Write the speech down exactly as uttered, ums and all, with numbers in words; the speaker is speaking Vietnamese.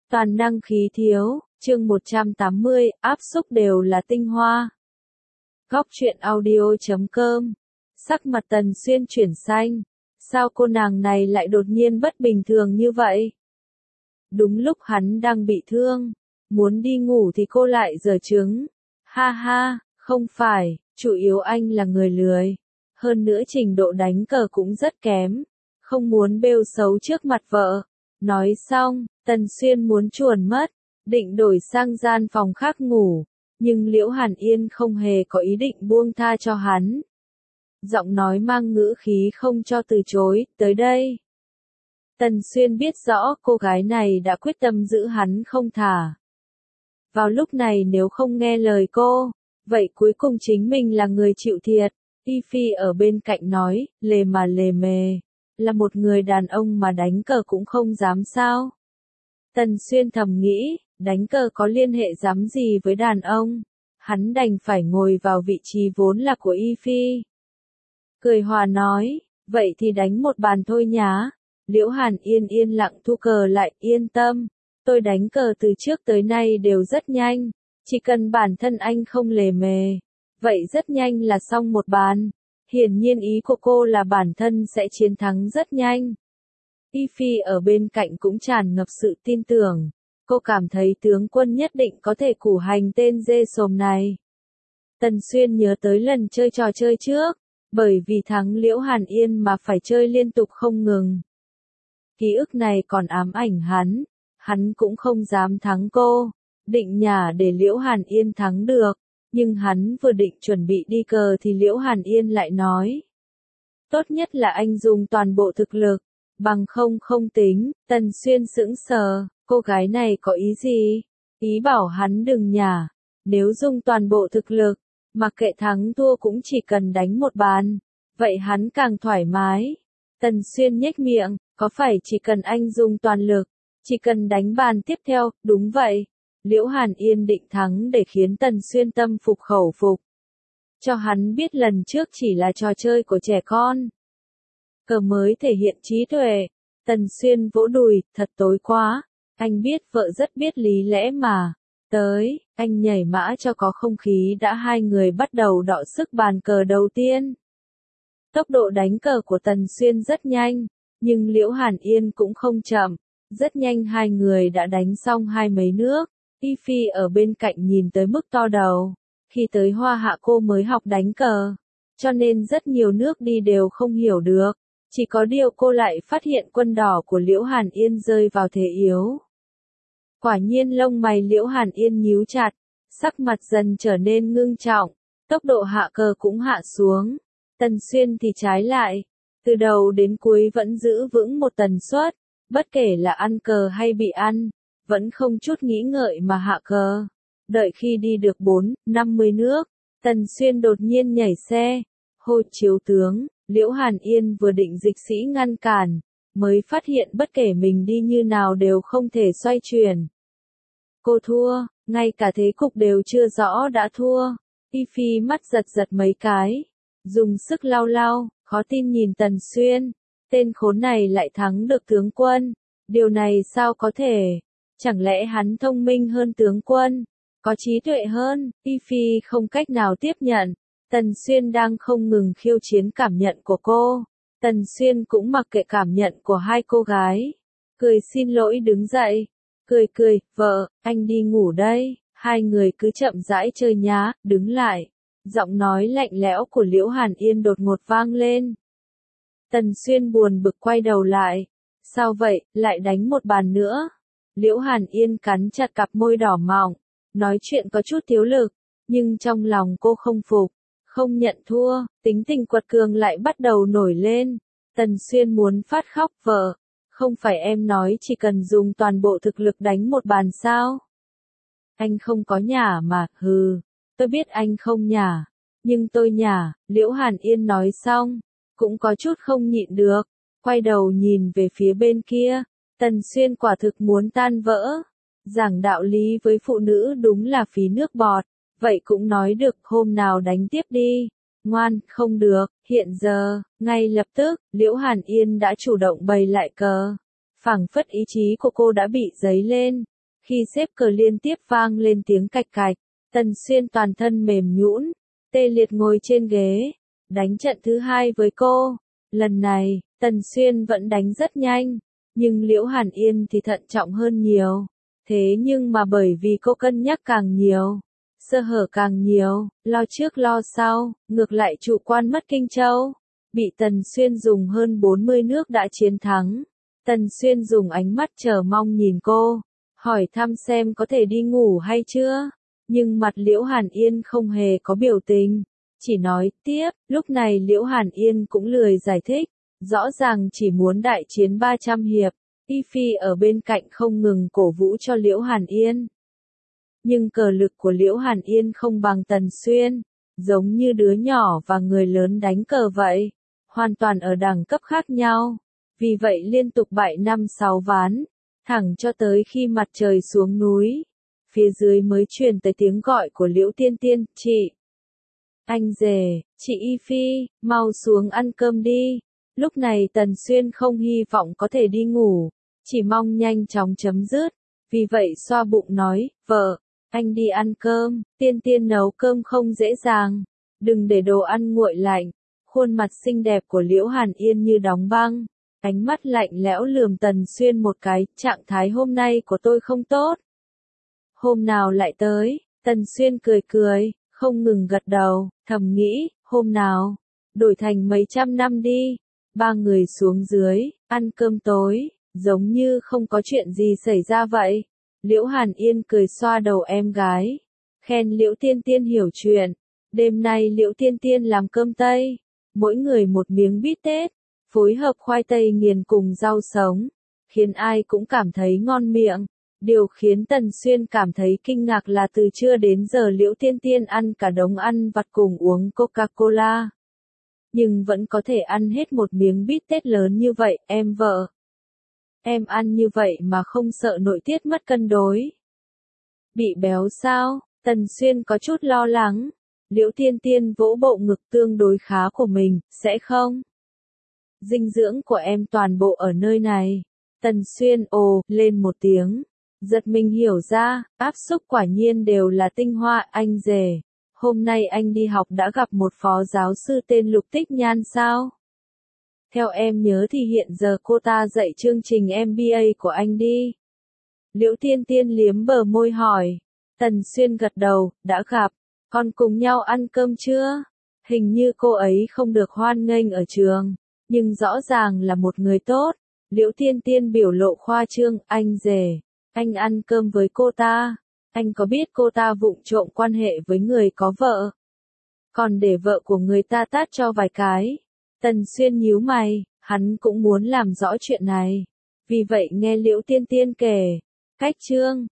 Toàn năng khí thiếu, chương một trăm tám mươi, áp xúc đều là tinh hoa. Góc truyện audio chấm com. Sắc mặt Tần Xuyên chuyển xanh. Sao cô nàng này lại đột nhiên bất bình thường như vậy? Đúng lúc hắn đang bị thương, muốn đi ngủ thì cô lại giở trứng. Ha ha, không phải, chủ yếu anh là người lười. Hơn nữa trình độ đánh cờ cũng rất kém. Không muốn bêu xấu trước mặt vợ. Nói xong, Tần Xuyên muốn chuồn mất, định đổi sang gian phòng khác ngủ, nhưng Liễu Hàn Yên không hề có ý định buông tha cho hắn. Giọng nói mang ngữ khí không cho từ chối, tới đây. Tần Xuyên biết rõ cô gái này đã quyết tâm giữ hắn không thả. Vào lúc này nếu không nghe lời cô, vậy cuối cùng chính mình là người chịu thiệt. Y Phi ở bên cạnh nói, lề mà lề mề. Là một người đàn ông mà đánh cờ cũng không dám sao. Tần Xuyên thầm nghĩ, đánh cờ có liên hệ dám gì với đàn ông. Hắn đành phải ngồi vào vị trí vốn là của Y Phi. Cười hòa nói, vậy thì đánh một bàn thôi nhá. Liễu Hàn Yên yên lặng thu cờ lại, yên tâm. Tôi đánh cờ từ trước tới nay đều rất nhanh. Chỉ cần bản thân anh không lề mề. Vậy rất nhanh là xong một bàn. Hiển nhiên ý của cô là bản thân sẽ chiến thắng rất nhanh. Y Phi ở bên cạnh cũng tràn ngập sự tin tưởng. Cô cảm thấy tướng quân nhất định có thể củ hành tên dê sồm này. Tần Xuyên nhớ tới lần chơi trò chơi trước. Bởi vì thắng Liễu Hàn Yên mà phải chơi liên tục không ngừng. Ký ức này còn ám ảnh hắn. Hắn cũng không dám thắng cô. Định nhả để Liễu Hàn Yên thắng được. Nhưng hắn vừa định chuẩn bị đi cờ thì Liễu Hàn Yên lại nói. Tốt nhất là anh dùng toàn bộ thực lực, bằng không không tính. Tần Xuyên sững sờ, cô gái này có ý gì? Ý bảo hắn đừng nhả, nếu dùng toàn bộ thực lực, mặc kệ thắng thua cũng chỉ cần đánh một bàn, vậy hắn càng thoải mái. Tần Xuyên nhếch miệng, có phải chỉ cần anh dùng toàn lực, chỉ cần đánh bàn tiếp theo, đúng vậy. Liễu Hàn Yên định thắng để khiến Tần Xuyên tâm phục khẩu phục. Cho hắn biết lần trước chỉ là trò chơi của trẻ con. Cờ mới thể hiện trí tuệ. Tần Xuyên vỗ đùi, thật tối quá. Anh biết vợ rất biết lý lẽ mà. Tới, anh nhảy mã cho có không khí đã hai người bắt đầu đọ sức bàn cờ đầu tiên. Tốc độ đánh cờ của Tần Xuyên rất nhanh, nhưng Liễu Hàn Yên cũng không chậm. Rất nhanh hai người đã đánh xong hai mấy nước. Y Phi ở bên cạnh nhìn tới mức to đầu. Khi tới Hoa Hạ cô mới học đánh cờ, cho nên rất nhiều nước đi đều không hiểu được. Chỉ có điều cô lại phát hiện quân đỏ của Liễu Hàn Yên rơi vào thế yếu. Quả nhiên lông mày Liễu Hàn Yên nhíu chặt, sắc mặt dần trở nên ngưng trọng, tốc độ hạ cờ cũng hạ xuống. Tần Xuyên thì trái lại, từ đầu đến cuối vẫn giữ vững một tần suất, bất kể là ăn cờ hay bị ăn. Vẫn không chút nghĩ ngợi mà hạ cờ. Đợi khi đi được bốn, năm mươi nước, Tần Xuyên đột nhiên nhảy xe. Hô chiếu tướng, Liễu Hàn Yên vừa định dịch sĩ ngăn cản, mới phát hiện bất kể mình đi như nào đều không thể xoay chuyển. Cô thua, ngay cả thế cục đều chưa rõ đã thua. Y Phi mắt giật giật mấy cái, dùng sức lau lau, khó tin nhìn Tần Xuyên. Tên khốn này lại thắng được tướng quân. Điều này sao có thể? Chẳng lẽ hắn thông minh hơn tướng quân, có trí tuệ hơn? Y Phi không cách nào tiếp nhận. Tần Xuyên đang không ngừng khiêu chiến cảm nhận của cô. Tần Xuyên cũng mặc kệ cảm nhận của hai cô gái. Cười xin lỗi đứng dậy. Cười cười, vợ, anh đi ngủ đây. Hai người cứ chậm rãi chơi nhá, đứng lại. Giọng nói lạnh lẽo của Liễu Hàn Yên đột ngột vang lên. Tần Xuyên buồn bực quay đầu lại. Sao vậy, lại đánh một bàn nữa? Liễu Hàn Yên cắn chặt cặp môi đỏ mọng, nói chuyện có chút thiếu lực, nhưng trong lòng cô không phục, không nhận thua, tính tình quật cường lại bắt đầu nổi lên. Tần Xuyên muốn phát khóc, vợ, không phải em nói chỉ cần dùng toàn bộ thực lực đánh một bàn sao? Anh không có nhả mà, hừ, tôi biết anh không nhả, nhưng tôi nhả. Liễu Hàn Yên nói xong, cũng có chút không nhịn được, quay đầu nhìn về phía bên kia. Tần Xuyên quả thực muốn tan vỡ. Giảng đạo lý với phụ nữ đúng là phí nước bọt. Vậy cũng nói được, hôm nào đánh tiếp đi. Ngoan, không được, hiện giờ, ngay lập tức, Liễu Hàn Yên đã chủ động bày lại cờ. Phảng phất ý chí của cô đã bị dấy lên. Khi xếp cờ liên tiếp vang lên tiếng cạch cạch, Tần Xuyên toàn thân mềm nhũn, tê liệt ngồi trên ghế, đánh trận thứ hai với cô. Lần này, Tần Xuyên vẫn đánh rất nhanh, nhưng Liễu Hàn Yên thì thận trọng hơn nhiều. Thế nhưng mà bởi vì cô cân nhắc càng nhiều, sơ hở càng nhiều, lo trước lo sau, ngược lại chủ quan mất Kinh Châu. Bị Tần Xuyên dùng hơn bốn mươi nước đã chiến thắng. Tần Xuyên dùng ánh mắt chờ mong nhìn cô, hỏi thăm xem có thể đi ngủ hay chưa. Nhưng mặt Liễu Hàn Yên không hề có biểu tình, chỉ nói tiếp. Lúc này Liễu Hàn Yên cũng lười giải thích, rõ ràng chỉ muốn đại chiến ba trăm hiệp. Y Phi ở bên cạnh không ngừng cổ vũ cho Liễu Hàn Yên. Nhưng cờ lực của Liễu Hàn Yên không bằng Tần Xuyên, giống như đứa nhỏ và người lớn đánh cờ vậy, hoàn toàn ở đẳng cấp khác nhau. Vì vậy liên tục bại năm sáu ván, thẳng cho tới khi mặt trời xuống núi, phía dưới mới truyền tới tiếng gọi của Liễu Tiên Tiên, "Chị, anh rể, chị Y Phi, mau xuống ăn cơm đi." Lúc này Tần Xuyên không hy vọng có thể đi ngủ, chỉ mong nhanh chóng chấm dứt, vì vậy xoa bụng nói, "Vợ, anh đi ăn cơm." Tiên Tiên nấu cơm không dễ dàng, đừng để đồ ăn nguội lạnh. Khuôn mặt xinh đẹp của Liễu Hàn Yên như đóng băng, ánh mắt lạnh lẽo lườm Tần Xuyên một cái, "Trạng thái hôm nay của tôi không tốt. Hôm nào lại tới." Tần Xuyên cười cười, không ngừng gật đầu, thầm nghĩ, hôm nào, đổi thành mấy trăm năm đi. Ba người xuống dưới, ăn cơm tối, giống như không có chuyện gì xảy ra vậy. Liễu Hàn Yên cười xoa đầu em gái, khen Liễu Tiên Tiên hiểu chuyện. Đêm nay Liễu Tiên Tiên làm cơm Tây, mỗi người một miếng bít tết, phối hợp khoai tây nghiền cùng rau sống, khiến ai cũng cảm thấy ngon miệng. Điều khiến Tần Xuyên cảm thấy kinh ngạc là từ trưa đến giờ Liễu Tiên Tiên ăn cả đống ăn vặt cùng uống Coca-Cola, nhưng vẫn có thể ăn hết một miếng bít tết lớn như vậy. Em vợ, em ăn như vậy mà không sợ nội tiết mất cân đối, bị béo sao? Tần Xuyên có chút lo lắng. Liễu Tiên Tiên vỗ bộ ngực tương đối khá của mình, sẽ không? Dinh dưỡng của em toàn bộ ở nơi này. Tần Xuyên ồ lên một tiếng, giật mình hiểu ra, áp xúc quả nhiên đều là tinh hoa. Anh rể, hôm nay anh đi học đã gặp một phó giáo sư tên Lục Tích Nhan sao? Theo em nhớ thì hiện giờ cô ta dạy chương trình em bê a của anh đi. Liễu Tiên Tiên liếm bờ môi hỏi. Tần Xuyên gật đầu, đã gặp. Còn cùng nhau ăn cơm chưa? Hình như cô ấy không được hoan nghênh ở trường, nhưng rõ ràng là một người tốt. Liễu Tiên Tiên biểu lộ khoa trương, anh rể, anh ăn cơm với cô ta, anh có biết cô ta vụng trộm quan hệ với người có vợ, còn để vợ của người ta tát cho vài cái. Tần Xuyên nhíu mày, hắn cũng muốn làm rõ chuyện này, vì vậy nghe Liễu Tiên Tiên kể, cách chương